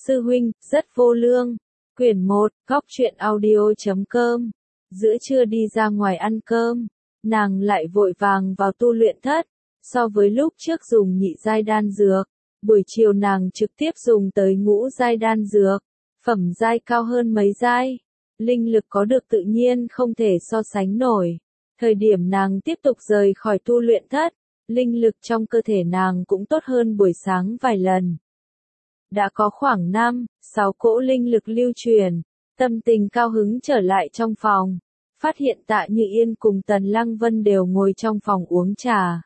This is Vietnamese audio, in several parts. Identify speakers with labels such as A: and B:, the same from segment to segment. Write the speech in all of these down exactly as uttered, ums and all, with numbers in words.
A: Sư huynh, rất vô lương. Quyển một, góc truyện audio chấm com. Giữa trưa đi ra ngoài ăn cơm, nàng lại vội vàng vào tu luyện thất. So với lúc trước dùng nhị giai đan dược, buổi chiều nàng trực tiếp dùng tới ngũ giai đan dược, phẩm giai cao hơn mấy giai. Linh lực có được tự nhiên không thể so sánh nổi. Thời điểm nàng tiếp tục rời khỏi tu luyện thất, linh lực trong cơ thể nàng cũng tốt hơn buổi sáng vài lần. Đã có khoảng năm, sáu cỗ linh lực lưu truyền, tâm tình cao hứng trở lại trong phòng, phát hiện Tạ Như Yên cùng Tần Lăng Vân đều ngồi trong phòng uống trà.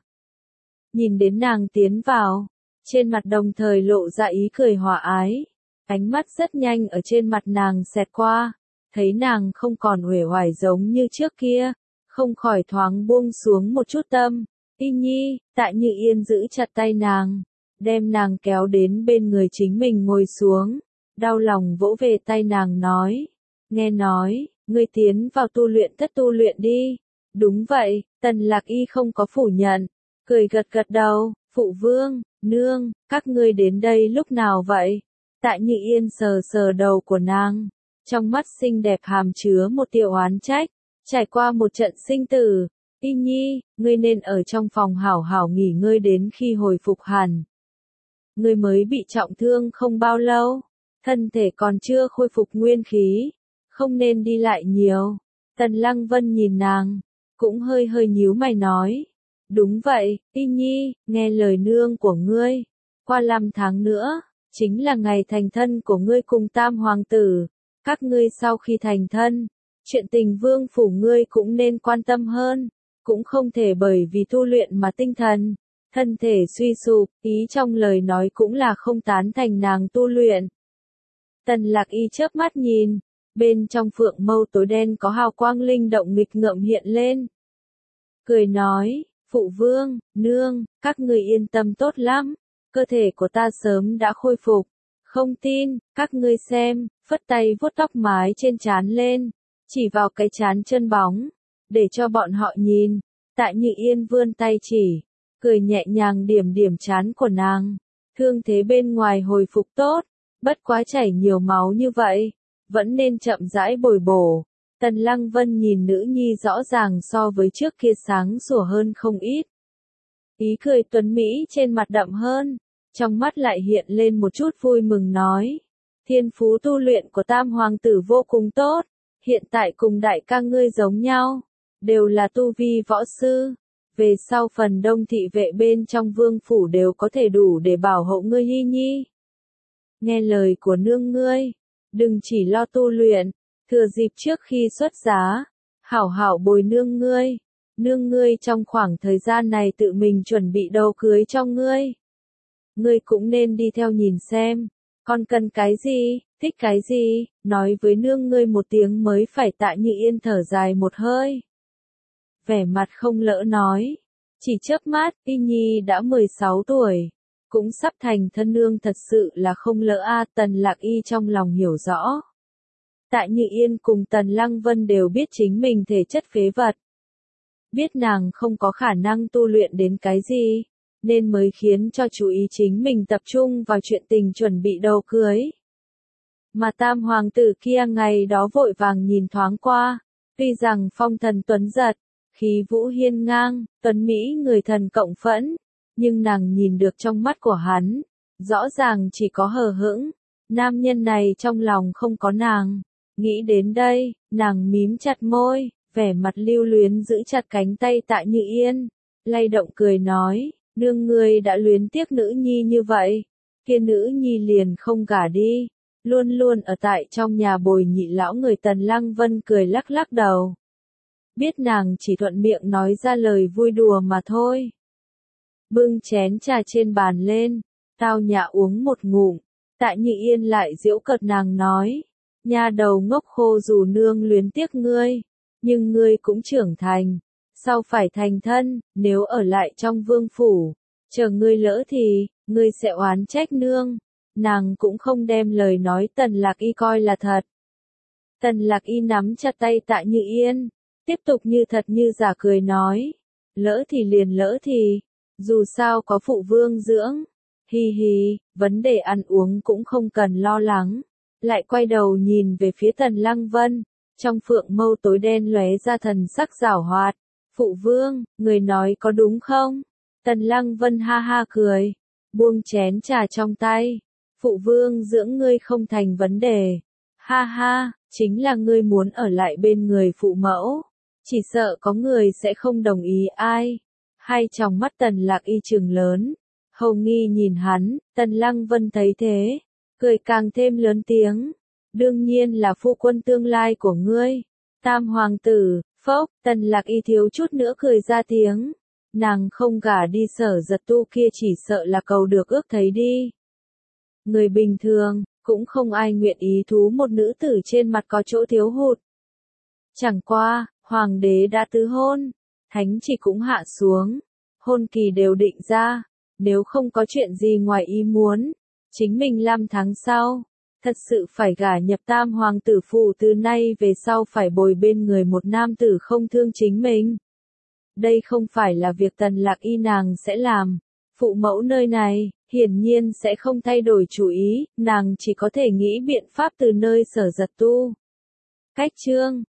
A: Nhìn đến nàng tiến vào, trên mặt đồng thời lộ ra ý cười hòa ái, ánh mắt rất nhanh ở trên mặt nàng xẹt qua, thấy nàng không còn uể oải giống như trước kia, không khỏi thoáng buông xuống một chút tâm. Y Nhi, Tạ Như Yên giữ chặt tay nàng, đem nàng kéo đến bên người chính mình ngồi xuống, đau lòng vỗ về tay nàng nói, nghe nói, ngươi tiến vào tu luyện thất tu luyện đi. Đúng vậy, Tần Lạc Y không có phủ nhận, cười gật gật đầu, phụ vương, nương, các ngươi đến đây lúc nào vậy? Tạ Như Yên sờ sờ đầu của nàng, trong mắt xinh đẹp hàm chứa một tia oán trách, trải qua một trận sinh tử, Y Nhi, ngươi nên ở trong phòng hảo hảo nghỉ ngơi đến khi hồi phục hẳn. Ngươi mới bị trọng thương không bao lâu, thân thể còn chưa khôi phục nguyên khí, không nên đi lại nhiều. Tần Lăng Vân nhìn nàng, cũng hơi hơi nhíu mày nói, đúng vậy, Y Nhi, nghe lời nương của ngươi, qua năm tháng nữa, chính là ngày thành thân của ngươi cùng Tam Hoàng tử, các ngươi sau khi thành thân, chuyện tình vương phủ ngươi cũng nên quan tâm hơn, cũng không thể bởi vì tu luyện mà tinh thần, thân thể suy sụp, ý trong lời nói cũng là không tán thành nàng tu luyện. Tần Lạc Y chớp mắt nhìn, bên trong phượng mâu tối đen có hào quang linh động nghịch ngợm hiện lên. Cười nói, phụ vương, nương, các người yên tâm tốt lắm, cơ thể của ta sớm đã khôi phục, không tin, các ngươi xem, phất tay vuốt tóc mái trên trán lên, chỉ vào cái trán chân bóng, để cho bọn họ nhìn. Tạ Như Yên vươn tay chỉ, cười nhẹ nhàng điểm điểm trán của nàng, thương thế bên ngoài hồi phục tốt, bất quá chảy nhiều máu như vậy, vẫn nên chậm rãi bồi bổ. Tần Lăng Vân nhìn nữ nhi rõ ràng so với trước kia sáng sủa hơn không ít. Ý cười tuấn Mỹ trên mặt đậm hơn, trong mắt lại hiện lên một chút vui mừng nói, thiên phú tu luyện của Tam Hoàng tử vô cùng tốt, hiện tại cùng đại ca ngươi giống nhau, đều là tu vi võ sư. Về sau phần đông thị vệ bên trong vương phủ đều có thể đủ để bảo hộ ngươi Y Nhi. Nghe lời của nương ngươi, đừng chỉ lo tu luyện, thừa dịp trước khi xuất giá, hảo hảo bồi nương ngươi, nương ngươi trong khoảng thời gian này tự mình chuẩn bị đầu cưới cho ngươi. Ngươi cũng nên đi theo nhìn xem, con cần cái gì, thích cái gì, nói với nương ngươi một tiếng mới phải. Tạ Như Yên thở dài một hơi, vẻ mặt không lỡ nói, chỉ chớp mắt, Y Nhi đã mười sáu tuổi, cũng sắp thành thân nương thật sự là không lỡ a. Tần Lạc Y trong lòng hiểu rõ. Tạ Như Yên cùng Tần Lăng Vân đều biết chính mình thể chất phế vật, biết nàng không có khả năng tu luyện đến cái gì, nên mới khiến cho chú ý chính mình tập trung vào chuyện tình chuẩn bị đầu cưới. Mà Tam Hoàng tử kia ngày đó vội vàng nhìn thoáng qua, tuy rằng phong thần tuấn giật, khí vũ hiên ngang, tuấn Mỹ người thần cộng phẫn, nhưng nàng nhìn được trong mắt của hắn, rõ ràng chỉ có hờ hững, nam nhân này trong lòng không có nàng. Nghĩ đến đây, nàng mím chặt môi, vẻ mặt lưu luyến giữ chặt cánh tay Tạ Như Yên, lay động cười nói, nương ngươi đã luyến tiếc nữ nhi như vậy, kia nữ nhi liền không gả đi, luôn luôn ở tại trong nhà bồi nhị lão người. Tần Lăng Vân cười lắc lắc đầu, biết nàng chỉ thuận miệng nói ra lời vui đùa mà thôi. Bưng chén trà trên bàn lên, tao nhã uống một ngụm, Tạ Như Yên lại giễu cợt nàng nói, nha đầu ngốc khô, dù nương luyến tiếc ngươi, nhưng ngươi cũng trưởng thành, sau phải thành thân, nếu ở lại trong vương phủ, chờ ngươi lỡ thì, ngươi sẽ oán trách nương. Nàng cũng không đem lời nói Tần Lạc Y coi là thật. Tần Lạc Y nắm chặt tay Tạ Như Yên, tiếp tục như thật như giả cười nói, lỡ thì liền lỡ thì, dù sao có phụ vương dưỡng, Hi hi, vấn đề ăn uống cũng không cần lo lắng. Lại quay đầu nhìn về phía Tần Lăng Vân, trong phượng mâu tối đen lóe ra thần sắc giảo hoạt. Phụ vương, người nói có đúng không? Tần Lăng Vân ha ha cười, buông chén trà trong tay. Phụ vương dưỡng ngươi không thành vấn đề. Ha ha, chính là ngươi muốn ở lại bên người phụ mẫu. Chỉ sợ có người sẽ không đồng ý ai. Hai tròng mắt Tần Lạc Y trừng lớn. Hầu nghi nhìn hắn, Tần Lăng Vân thấy thế, cười càng thêm lớn tiếng. Đương nhiên là phu quân tương lai của ngươi. Tam hoàng tử, phốc, Tần Lạc Y thiếu chút nữa cười ra tiếng. Nàng không gả đi Sở Giật Tu kia chỉ sợ là cầu được ước thấy đi. Người bình thường, cũng không ai nguyện ý thú một nữ tử trên mặt có chỗ thiếu hụt. Chẳng qua, hoàng đế đã tứ hôn, thánh chỉ cũng hạ xuống, hôn kỳ đều định ra, nếu không có chuyện gì ngoài ý muốn, chính mình năm tháng sau, thật sự phải gả nhập tam hoàng tử phủ, từ nay về sau phải bồi bên người một nam tử không thương chính mình. Đây không phải là việc Tần Lạc Y nàng sẽ làm, phụ mẫu nơi này, hiển nhiên sẽ không thay đổi chủ ý, nàng chỉ có thể nghĩ biện pháp từ nơi Sở Giật Tu. Cách chương